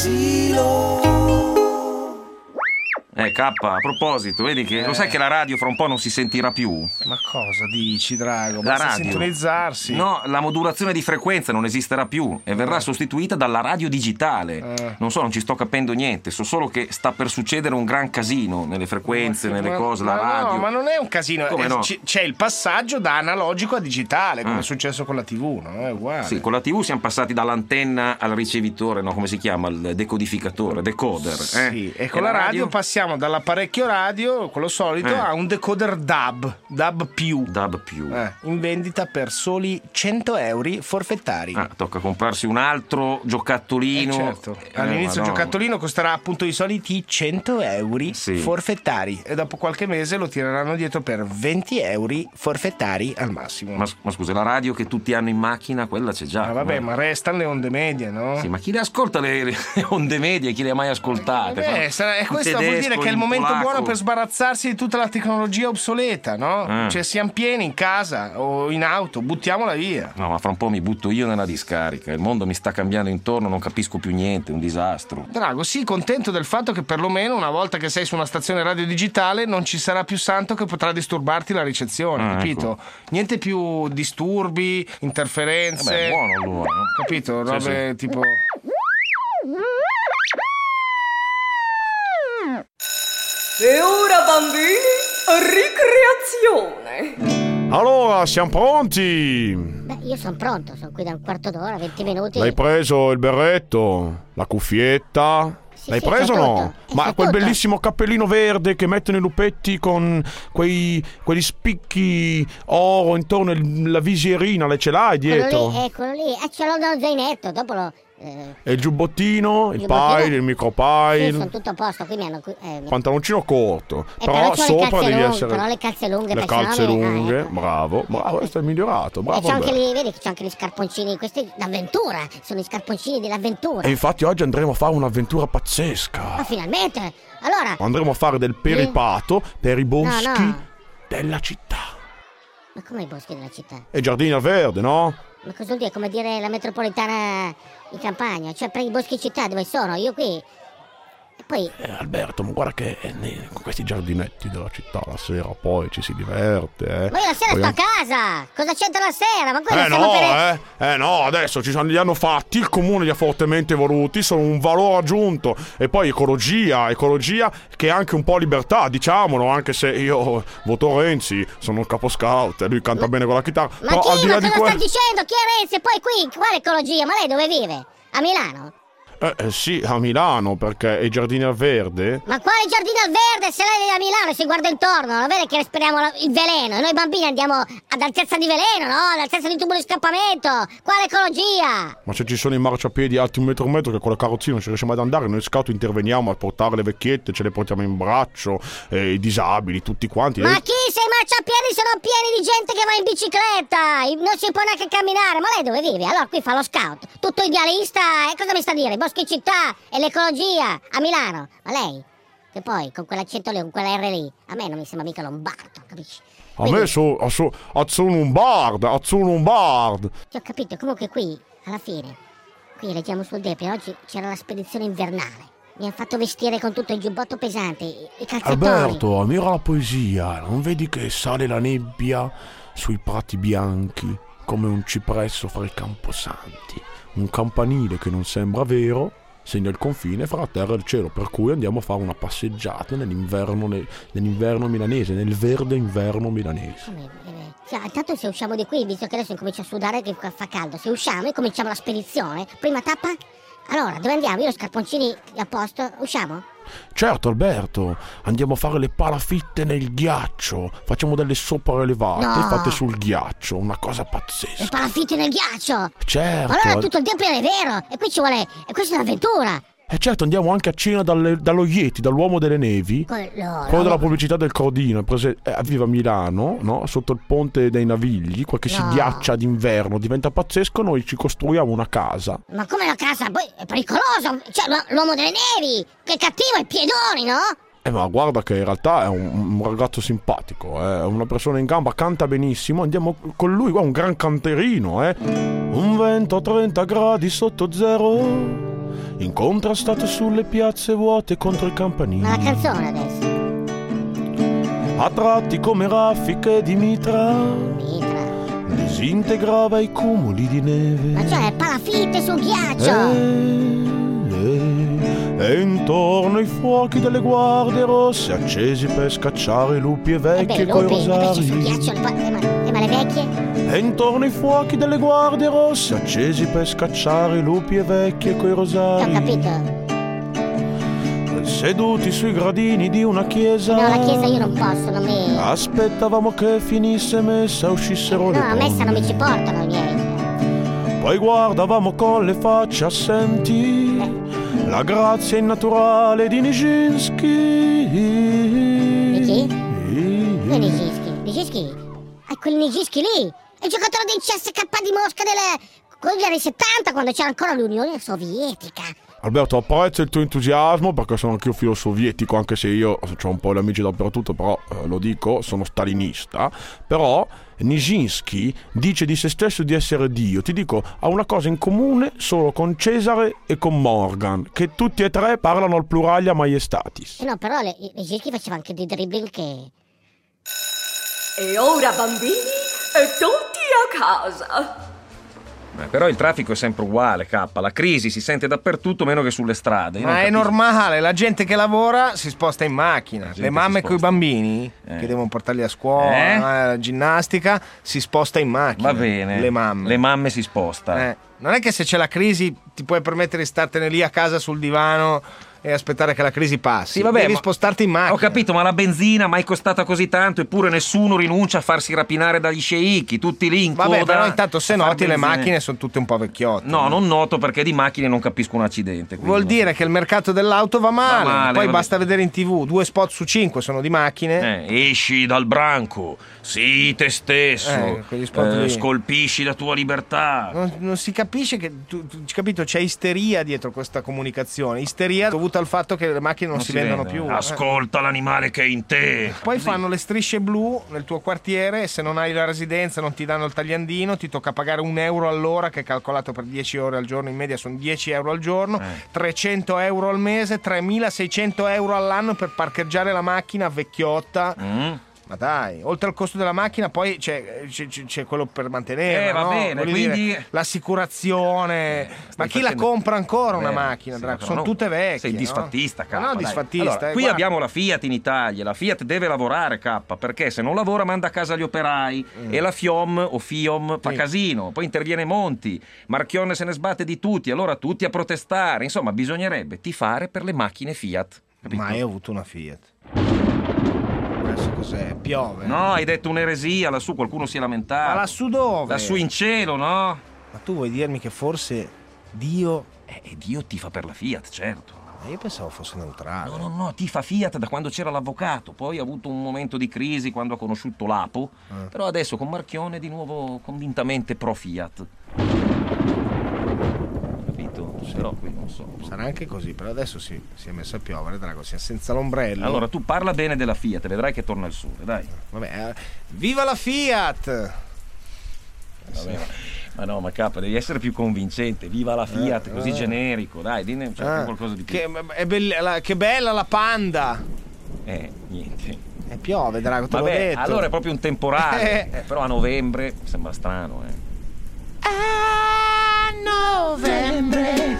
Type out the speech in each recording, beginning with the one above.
asilo. K, a proposito, vedi che lo sai che la radio fra un po' non si sentirà più? Ma cosa dici, Drago? La Basta radio. sintonizzarsi. No, la modulazione di frequenza non esisterà più e verrà sostituita dalla radio digitale. Non so, non ci sto capendo niente, so solo che sta per succedere un gran casino nelle frequenze, nelle cose, la radio. No, ma non è un casino. Come no? C'è il passaggio da analogico a digitale, come è successo con la TV, no? È uguale. Sì, con la TV siamo passati dall'antenna al ricevitore, no? Come si chiama? Il decodificatore, decoder. Sì, e con la radio passiamo dall'apparecchio radio, quello solito, a un decoder DAB più. DAB più. In vendita per soli 100 euro forfettari. Tocca comprarsi un altro giocattolino. Certo. All'inizio il giocattolino costerà appunto i soliti 100 euro forfettari e dopo qualche mese lo tireranno dietro per 20 euro forfettari al massimo. Ma scusa, la radio che tutti hanno in macchina, quella c'è già. Vabbè, ma restano le onde medie, no? Sì, ma chi le ascolta le onde medie? Chi le ha mai ascoltate? E questo vuol dire che è il momento buono per sbarazzarsi di tutta la tecnologia obsoleta, no? Cioè siamo pieni in casa o in auto, buttiamola via. No, ma fra un po' mi butto io nella discarica. Il mondo mi sta cambiando intorno, non capisco più niente, un disastro. Drago, sii contento del fatto che perlomeno una volta che sei su una stazione radio digitale non ci sarà più santo che potrà disturbarti la ricezione, capito? Ecco. Niente più disturbi, interferenze. Vabbè, buono allora, no? Capito? Robe sì. tipo... E ora, bambini, ricreazione. Allora, siamo pronti? Beh, io sono pronto, sono qui da un quarto d'ora, 20 minuti. L'hai preso il berretto? La cuffietta? Sì, L'hai sì, preso o c'è no? tutto. Ma C'è quel tutto. bellissimo cappellino verde che mettono i lupetti con quegli spicchi oro intorno alla visierina, le ce l'hai dietro? Eccolo lì, ce l'ho da un zainetto, dopo lo... E il giubbottino, il giubbottino? pile, il micropile, Sì, sono tutto a posto, qui mi hanno... pantaloncino corto, però c'ho sopra le calze devi lunghe, essere... però le calze lunghe, Le perché calze sennò lunghe, ecco. bravo, questo è migliorato, E bravo. c'ho anche Alberto. vedi che c'ho anche gli scarponcini, questi d'avventura, sono i scarponcini dell'avventura. E infatti oggi andremo a fare un'avventura pazzesca. Ma finalmente! Allora... Andremo a fare del peripato per i boschi No. della città. Ma come i boschi della città? E giardini al verde, no? Ma cosa vuol dire? Come dire la metropolitana in campagna? Cioè per i boschi città dove sono? Io qui... E poi... Alberto, ma guarda che con questi giardinetti della città la sera poi ci si diverte, Ma io la sera Poi sto a casa! Cosa c'entra la sera? Ma quello stiamo no, adesso li hanno fatti, il comune li ha fortemente voluti, sono un valore aggiunto. E poi ecologia che è anche un po' libertà, diciamolo, anche se io voto Renzi, sono un capo scout e lui canta bene con la chitarra. Ma Però al chi? di Ma là di cosa sta dicendo? Chi è Renzi? E poi qui, quale ecologia? Ma lei dove vive? A Milano? Sì, a Milano, perché i giardini al verde. Ma quale giardino al verde? Se lei è a Milano e si guarda intorno, non vede che respiriamo il veleno? E noi bambini andiamo ad altezza di veleno, no? Ad altezza di tubo di scappamento. Quale ecologia? Ma se ci sono i marciapiedi alti 1,5 metri che con le carrozzine non ci riusciamo ad andare, noi scout interveniamo a portare le vecchiette, ce le portiamo in braccio, i disabili, tutti quanti. Ma chi? Se i marciapiedi sono pieni di gente che va in bicicletta, non si può neanche camminare. Ma lei dove vive? Allora qui fa lo scout, tutto idealista, e cosa mi sta a dire? Boschi città e l'ecologia a Milano. Ma lei, che poi con quell'accento lì, con quella R lì, a me non mi sembra mica lombardo, capisci? A me sono un bard. Ti ho capito, comunque qui, alla fine, qui leggiamo sul Depi, oggi c'era la spedizione invernale. Mi hanno fatto vestire con tutto il giubbotto pesante, i calzettoni. Alberto, ammira la poesia, non vedi che sale la nebbia sui prati bianchi come un cipresso fra i camposanti? Un campanile che non sembra vero segna il confine fra la terra e il cielo, per cui andiamo a fare una passeggiata nell'inverno milanese, nel verde inverno milanese. Cioè, intanto se usciamo di qui, visto che adesso incomincia a sudare che fa caldo, se usciamo e cominciamo la spedizione, prima tappa? Allora, dove andiamo? Io ho scarponcini a posto, usciamo? Certo Alberto, andiamo a fare le palafitte nel ghiaccio, facciamo delle sopraelevate fatte sul ghiaccio, una cosa pazzesca. Le palafitte nel ghiaccio! Certo. Allora tutto il tempo è vero, e qui ci vuole, e questa è un'avventura! E certo, andiamo anche a cena dallo Yeti, dall'uomo delle nevi, quello della pubblicità del Cordino, vive a Milano, no? Sotto il ponte dei Navigli, quel che si ghiaccia d'inverno, diventa pazzesco, noi ci costruiamo una casa. Ma come una casa? Poi è pericoloso, cioè l'uomo delle nevi, che cattivo, i piedoni, no? Ma guarda che in realtà è un ragazzo simpatico, è una persona in gamba, canta benissimo, andiamo con lui, guarda, un gran canterino, Un vento a 30 gradi sotto zero, incontrastato sulle piazze vuote contro i campanili. Ma la canzone adesso? A tratti come raffiche di mitra disintegrava i cumuli di neve. Ma cioè palafitte sul ghiaccio. E intorno ai fuochi delle guardie rosse accesi per scacciare lupi e vecchie coi rosari. Sul ghiaccio, ma le vecchie? E intorno ai fuochi delle guardie rosse accesi per scacciare lupi e vecchie coi rosari. Ho capito. Seduti sui gradini di una chiesa. No, la chiesa io non posso, non mi... Aspettavamo che finisse messa, uscissero le donne. No, a messa non mi ci portano i miei. Poi guardavamo con le facce assenti la grazia innaturale di Nijinsky. Di chi? Chi è Nijinsky? Nijinsky? È quel Nijinsky lì, è il giocatore del CSKA di Mosca degli anni 70, quando c'era ancora l'Unione Sovietica. Alberto, apprezzo il tuo entusiasmo perché sono anch'io filo sovietico, anche se io ho un po' di amici dappertutto, però lo dico, sono stalinista. Però Nijinsky dice di se stesso di essere Dio. Ti dico, ha una cosa in comune solo con Cesare e con Morgan, che tutti e tre parlano al pluralia maiestatis. No, però Nijinsky faceva anche dei dribbling che... E ora, bambini, tutti a casa. Però il traffico è sempre uguale, K. La crisi si sente dappertutto meno che sulle strade. Ma è normale, la gente che lavora si sposta in macchina. Le mamme con i bambini che devono portarli a scuola, la ginnastica, si sposta in macchina. Va bene. Le mamme si spostano. Non è che se c'è la crisi ti puoi permettere di startene lì a casa sul divano e aspettare che la crisi passi. Sì, vabbè, devi spostarti in macchina. Ho capito, ma la benzina mai costata così tanto, eppure nessuno rinuncia a farsi rapinare dagli sceicchi, tutti lì in coda. Vabbè, però intanto se noti le macchine sono tutte un po' vecchiotte. No, non noto, perché di macchine non capisco un accidente. Vuol dire che il mercato dell'auto va male. Poi basta vedere in TV 2 spot su 5 sono di macchine. Esci dal branco, sii te stesso, scolpisci la tua libertà. Non si capisce che capito, c'è isteria dietro questa comunicazione, isteria dovuta al fatto che le macchine non si vendono più. Ascolta l'animale che è in te. Poi fanno le strisce blu nel tuo quartiere e se non hai la residenza non ti danno il tagliandino, ti tocca pagare €1 all'ora, che è calcolato per 10 ore al giorno, in media sono €10 al giorno, €300 al mese, €3.600 all'anno per parcheggiare la macchina vecchiotta. Ma dai, oltre al costo della macchina poi c'è quello per mantenerla, va bene, quindi l'assicurazione. Ma chi la compra ancora una macchina, Draco? Sono tutte vecchie. Sei disfattista, K. No, disfattista. Allora, qui abbiamo la Fiat in Italia. La Fiat deve lavorare, K, perché se non lavora manda a casa gli operai e la FIOM o FIOM fa casino. Poi interviene Monti, Marchionne se ne sbatte di tutti, allora tutti a protestare. Insomma, bisognerebbe tifare per le macchine Fiat. Capito? Mai avuto una Fiat. Cos'è? Piove? No, hai detto un'eresia, lassù qualcuno si è lamentato. Ma lassù dove? Lassù in cielo, no? Ma tu vuoi dirmi che forse Dio... Dio tifa per la Fiat, certo. Io pensavo fosse neutrale. No, tifa Fiat da quando c'era l'avvocato, poi ha avuto un momento di crisi quando ha conosciuto l'Apo, però adesso con Marchionne è di nuovo convintamente pro Fiat. Però qui non so. Sarà anche così, però adesso si è messo a piovere, Drago, siamo senza l'ombrello. Allora tu parla bene della Fiat, vedrai che torna il sole, dai. Vabbè, viva la Fiat! Vabbè, ma no, ma K, devi essere più convincente, viva la Fiat, così generico, dai, dinne qualcosa di più. Che bella la Panda! Niente. Piove, Drago, te l'ho detto. Allora è proprio un temporale, però a novembre sembra strano, A novembre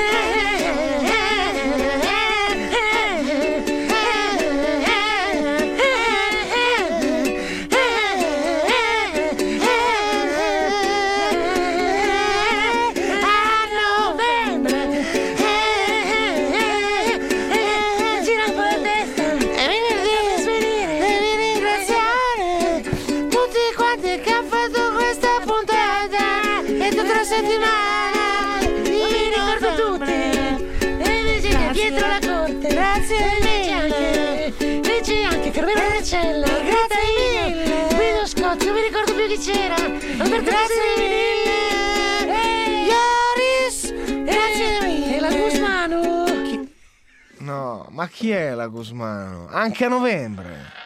gira un po' il testa e venerdì svenire devi ringraziare tutti quanti che hanno fatto questa puntata e tutta la settimana mi ricordo tutti e invece che dietro la corte grazie mille invece anche Carmelo Marcella grazie mille Guido Scott non mi ricordo più chi c'era Alberto grazie mille Ioris grazie mille la Gusmano No, ma chi è la Gusmano? Anche a novembre?